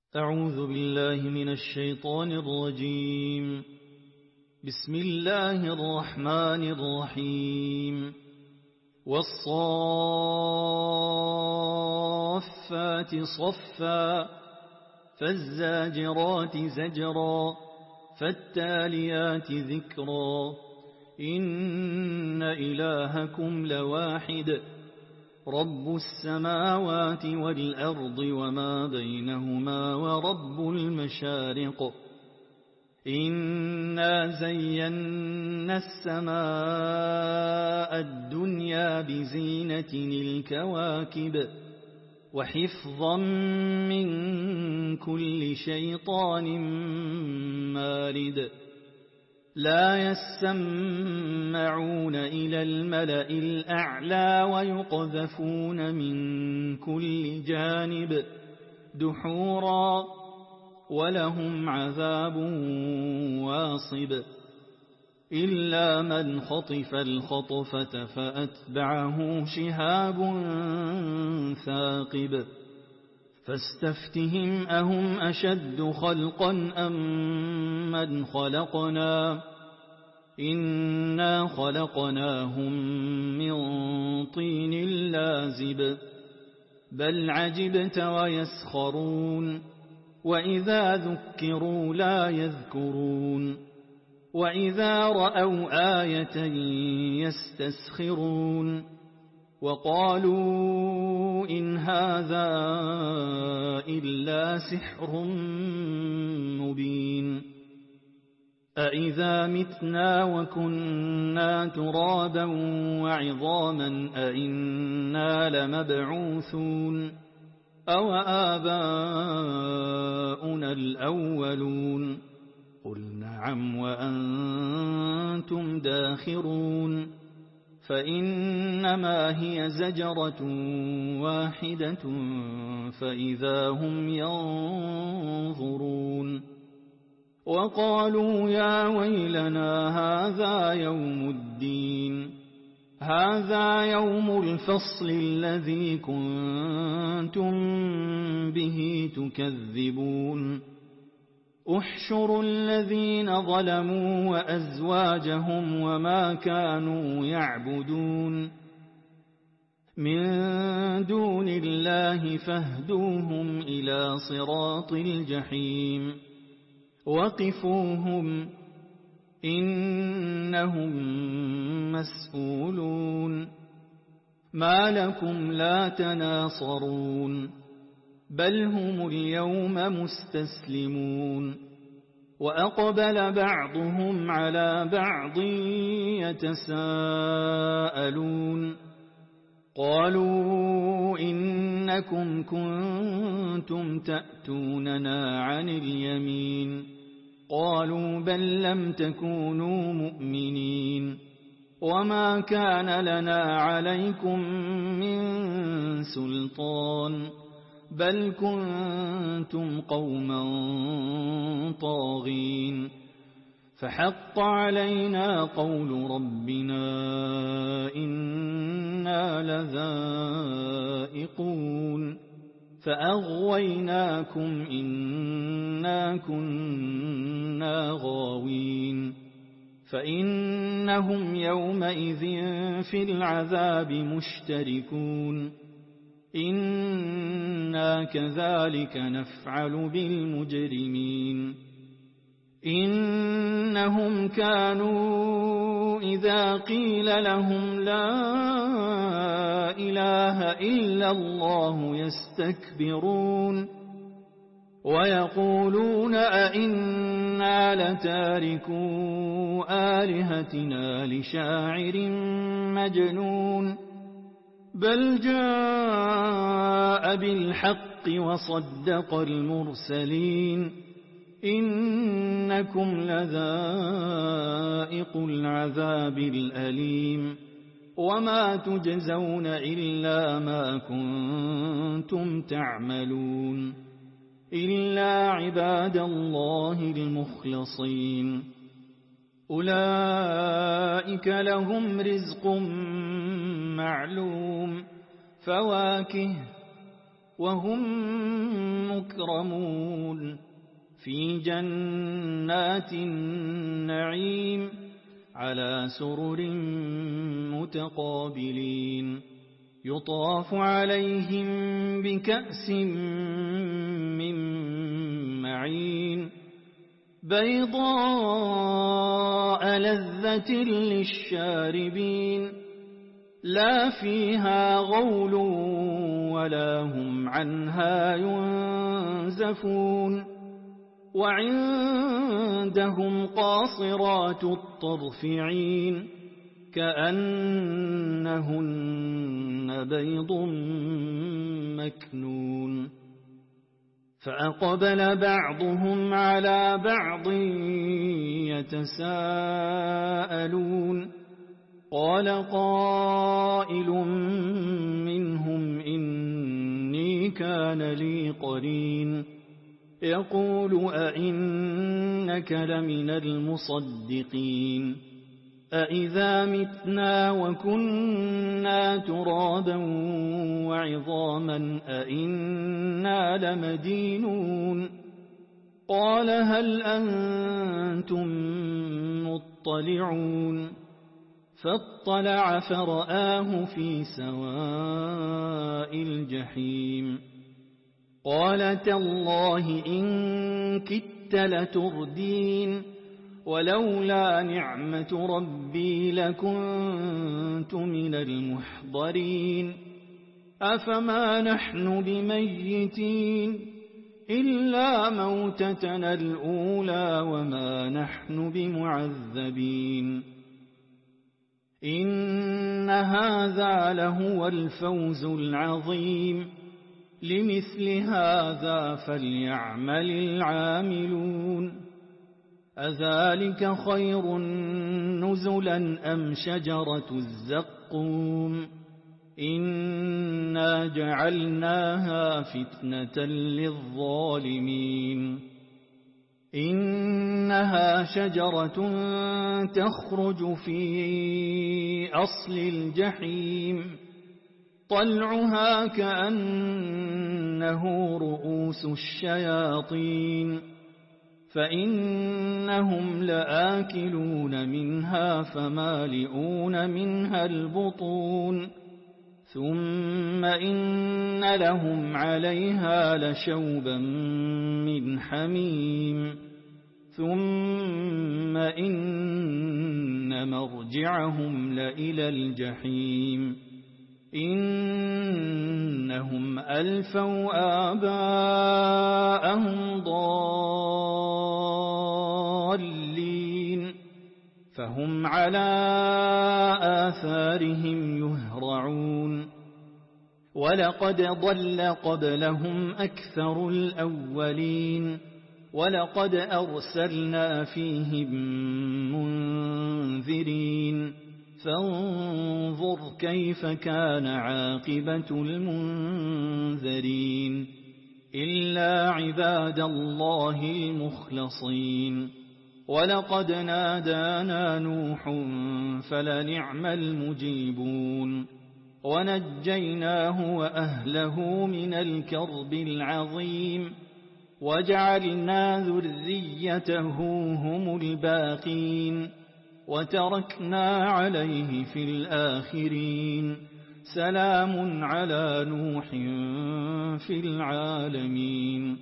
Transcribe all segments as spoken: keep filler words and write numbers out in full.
أعوذ بالله من الشيطان الرجيم. بسم الله الرحمن الرحيم. والصافات صفا فالزاجرات زجرا فالتاليات ذكرا إن إلهكم لواحد رب السماوات والأرض وما بينهما ورب المشارق إنا زينا السماء الدنيا بزينة الكواكب وحفظا من كل شيطان مارد لا يسمعون إلى الملأ الأعلى ويقذفون من كل جانب دحورا ولهم عذاب واصب إلا من خطف الخطفة فأتبعه شهاب ثاقب فاستفتهم أهم أشد خلقا أم من خلقنا إنا خلقناهم من طين لازب بل عجبت ويسخرون وإذا ذكروا لا يذكرون وإذا رأوا آية يستسخرون وقالوا إن هذا إلا سحر مبين أإذا متنا وكنا ترابا وعظاما أإنا لمبعوثون أو آباؤنا الأولون قل نعم وأنتم داخرون فإنما هي زجرة واحدة فإذا هم ينظرون وقالوا يا ويلنا هذا يوم الدين هذا يوم الفصل الذي كنتم به تكذبون احشروا الذين ظلموا وأزواجهم وما كانوا يعبدون من دون الله فاهدوهم إلى صراط الجحيم وقفوهم إنهم مسؤولون ما لكم لا تناصرون بل هم اليوم مستسلمون وأقبل بعضهم على بعض يتساءلون قالوا إنكم كنتم تأتوننا عن اليمين قالوا بل لم تكونوا مؤمنين وما كان لنا عليكم من سلطان بل كنتم قوما طاغين فحق علينا قول ربنا إنا لذائقون فأغويناكم إنا كنا غاوين فإنهم يومئذ في العذاب مشتركون إنا كذلك نفعل بالمجرمين إنهم كانوا إذا قيل لهم لا إله إلا الله يستكبرون ويقولون أئنا لتاركو آلهتنا لشاعر مجنون بل جاء بالحق وصدق المرسلين إنكم لذائق العذاب الأليم وما تجزون إلا ما كنتم تعملون إلا عباد الله المخلصين أولئك لهم رزق معلوم فواكه وهم مكرمون في جنات النعيم على سرر متقابلين يطاف عليهم بكأس من معين بيضاء لذة للشاربين لا فيها غول ولا هم عنها ينزفون وعندهم قاصرات الطرف عين كأنهن بيض مكنون فأقبل بعضهم على بعض يتساءلون قال قائل منهم إني كان لي قرين يقول أئنك لمن المصدقين أئذا متنا وكنا ترابا وعظاما أئنا لمدينون قال هل أنتم مطلعون فاطلع فرآه في سواء الجحيم قال تالله إن كدت لتردين ولولا نعمة ربي لكنت من المحضرين أفما نحن بميتين إلا موتتنا الأولى وما نحن بمعذبين إن هذا لهو الفوز العظيم لمثل هذا فليعمل العاملون أذلك خير نزلا أم شجرة الزقوم إنا جعلناها فتنة للظالمين إنها شجرة تخرج في أصل الجحيم طلعها كأنه رؤوس الشياطين فإنهم لآكلون منها فمالئون منها البطون ثم إن لهم عليها لشوبا من حميم ثم إن مرجعهم لإلى الجحيم إنهم ألفوا آباءهم ضالين فهم على آثارهم يهرعون ولقد ضل قبلهم أكثر الأولين ولقد أرسلنا فيهم منذرين فانظر كيف كان عاقبة المنذرين إلا عباد الله المخلصين ولقد نادانا نوح فلنعم المجيبون ونجيناه وأهله من الكرب العظيم وجعلنا ذريته هم الباقين وتركنا عليه في الآخرين سلام على نوح في العالمين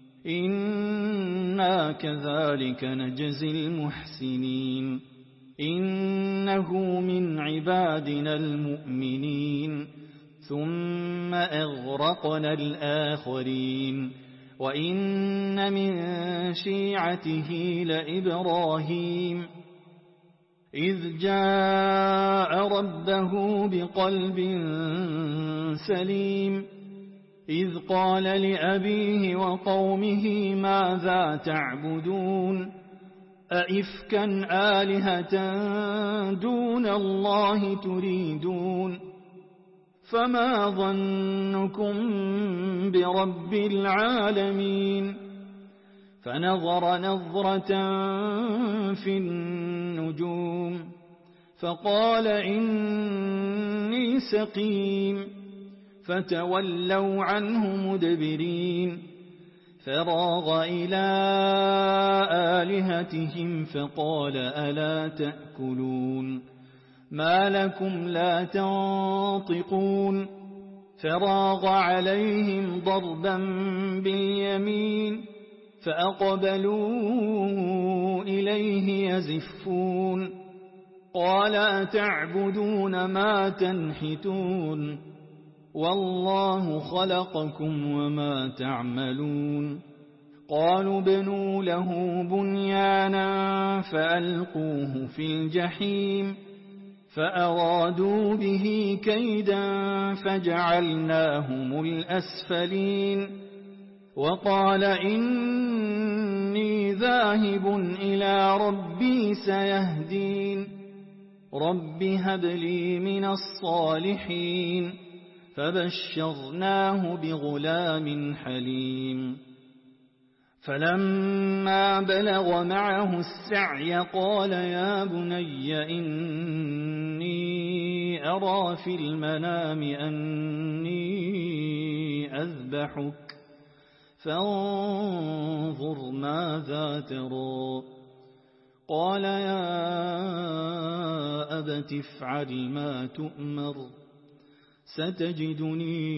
إنا كذلك نجزي المحسنين إنه من عبادنا المؤمنين ثم أغرقنا الآخرين وإن من شيعته لإبراهيم إذ جاء ربه بقلب سليم إذ قال لأبيه وقومه ماذا تعبدون أئفكا آلهة دون الله تريدون فما ظنكم برب العالمين فنظر نظرة في النجوم فقال إني سقيم فتولوا عنه مدبرين فراغ إلى آلهتهم فقال ألا تأكلون ما لكم لا تنطقون فراغ عليهم ضربا باليمين فأقبلوا إليه يزفون قال أتعبدون ما تنحتون والله خلقكم وما تعملون قالوا ابنوا له بنيانا فألقوه في الجحيم فأرادوا به كيدا فجعلناهم الأسفلين وقال إني ذاهب إلى ربي سيهدين رب هب لي من الصالحين فبشرناه بغلام حليم فلما بلغ معه السعي قال يا بني إني أرى في المنام أني أذبحك فانظر ماذا ترى قال يا أبت افعل ما تؤمر ستجدني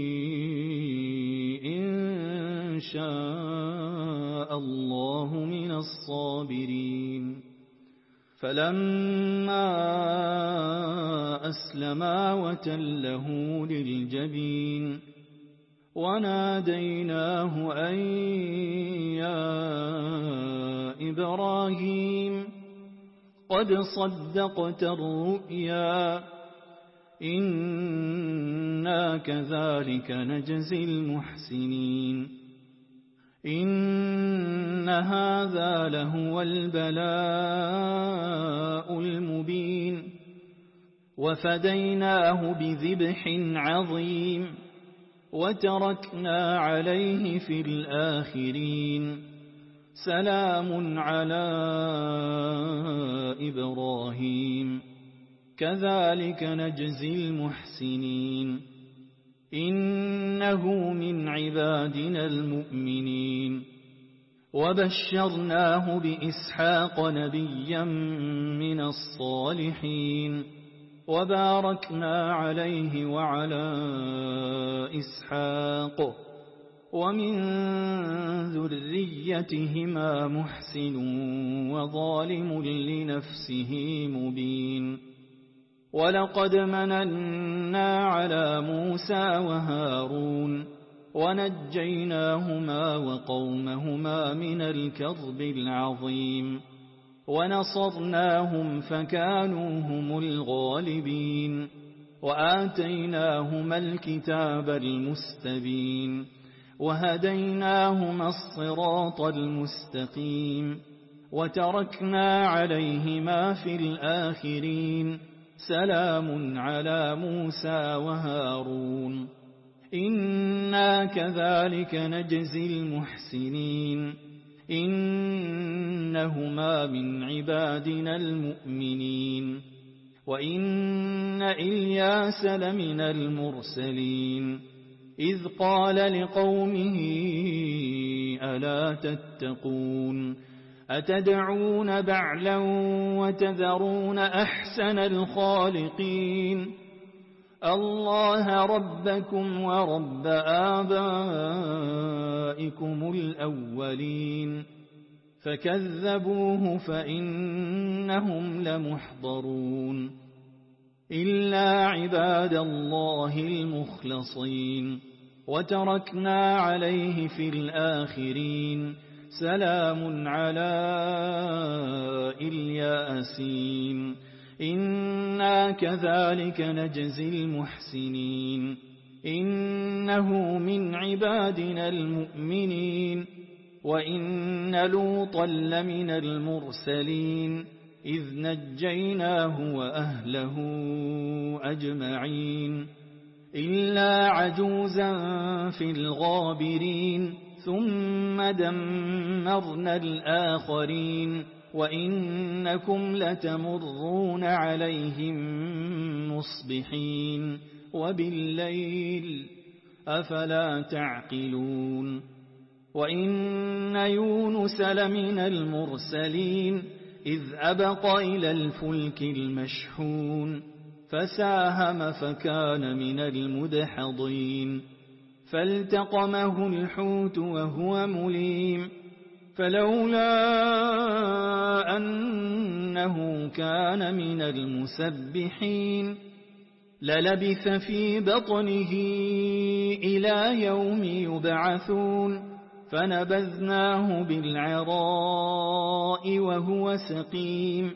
إن شاء الله من الصابرين فلما أسلما وتله للجبين وناديناه أن يا إبراهيم قد صدقت الرؤيا إنا كذلك نجزي المحسنين إن هذا لهو البلاء المبين وفديناه بذبح عظيم وتركنا عليه في الآخرين سلام على إبراهيم كذلك نجزي المحسنين إنه من عبادنا المؤمنين وبشرناه بإسحاق نبيا من الصالحين وباركنا عليه وعلى إسحاق ومن ذريتهما محسن وظالم لنفسه مبين ولقد مننا على موسى وهارون ونجيناهما وقومهما من الكرب العظيم ونصرناهم فكانوا هم الغالبين وآتيناهما الكتاب المستبين وهديناهما الصراط المستقيم وتركنا عليهما في الآخرين سلام على موسى وهارون إنا كذلك نجزي المحسنين إنهما من عبادنا المؤمنين وإن إلياس لمن المرسلين إذ قال لقومه ألا تتقون أتدعون بعلا وتذرون أحسن الخالقين الله ربكم ورب آبائكم الأولين فكذبوه فإنهم لمحضرون إلا عباد الله المخلصين وتركنا عليه في الآخرين سلام على الياسين إنا كذلك نجزي المحسنين إنه من عبادنا المؤمنين وإن لوطا لمن المرسلين إذ نجيناه وأهله أجمعين إلا عجوزا في الغابرين ثم دمرنا الآخرين وإنكم لتمرون عليهم مصبحين وبالليل أفلا تعقلون وإن يونس لمن المرسلين إذ أبق إلى الفلك المشحون فساهم فكان من المدحضين فالتقمه الحوت وهو مليم فلولا أنه كان من المسبحين للبث في بطنه إلى يوم يبعثون فنبذناه بالعراء وهو سقيم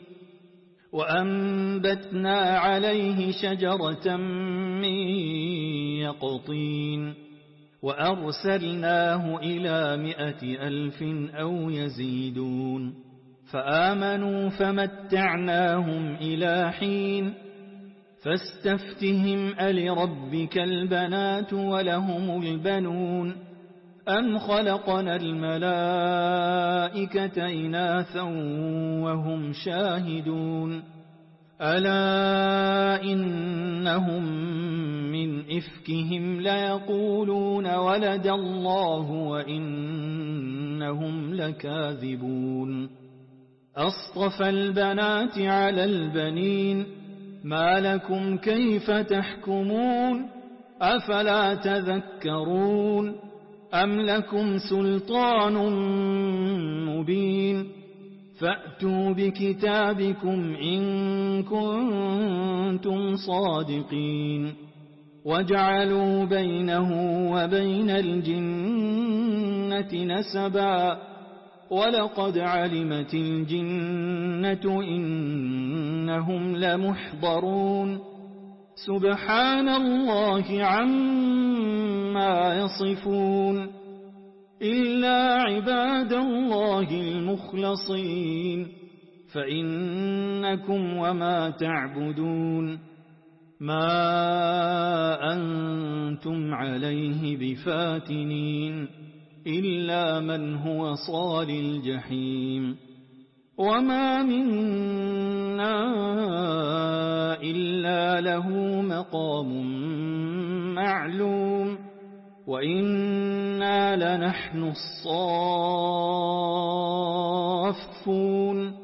وأنبتنا عليه شجرة من يقطين وأرسلناه إلى مائة ألف أو يزيدون فآمنوا فمتعناهم إلى حين فاستفتهم ألربك البنات ولهم البنون أم خلقنا الملائكة إناثا وهم شاهدون ألا إنهم من إفكهم ليقولون ولد الله وإنهم لكاذبون أصطفى البنات على البنين ما لكم كيف تحكمون أفلا تذكرون أم لكم سلطان مبين فأتوا بكتابكم إن كنتم صادقين وجعلوا بينه وبين الجنة نسبا ولقد علمت الجنة إنهم لمحضرون سبحان الله عما يصفون إلا عباد الله المخلصين فإنكم وما تعبدون ما أنتم عليه بفاتنين إلا من هو صال الجحيم وما منا إلا له مقام معلوم وإنا لنحن الصافون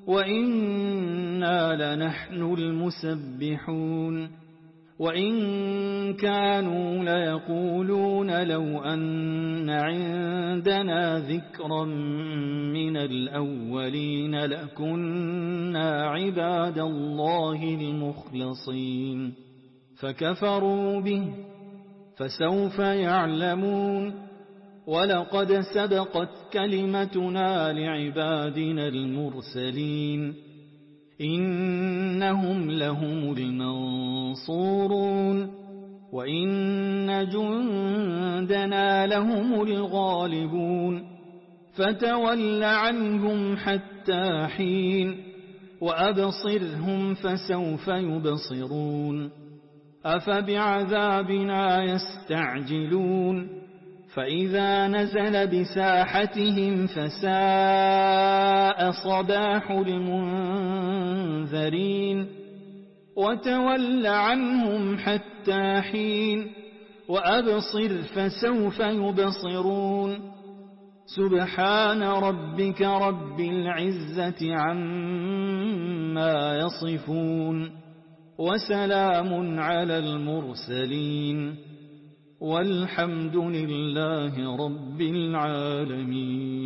وإنا لنحن المسبحون وإن كانوا ليقولون لو أن عندنا ذكرا من الأولين لكنا عباد الله المخلصين فكفروا به فسوف يعلمون ولقد سبقت كلمتنا لعبادنا المرسلين إنهم لهم المنصورون وإن جندنا لهم الغالبون فتول عنهم حتى حين وأبصرهم فسوف يبصرون أفبعذابنا يستعجلون فإذا نزل بساحتهم فساء صباح المنذرين وتول عنهم حتى حين وأبصر فسوف يبصرون سبحان ربك رب العزة عما يصفون وسلام على المرسلين والحمد لله رب العالمين.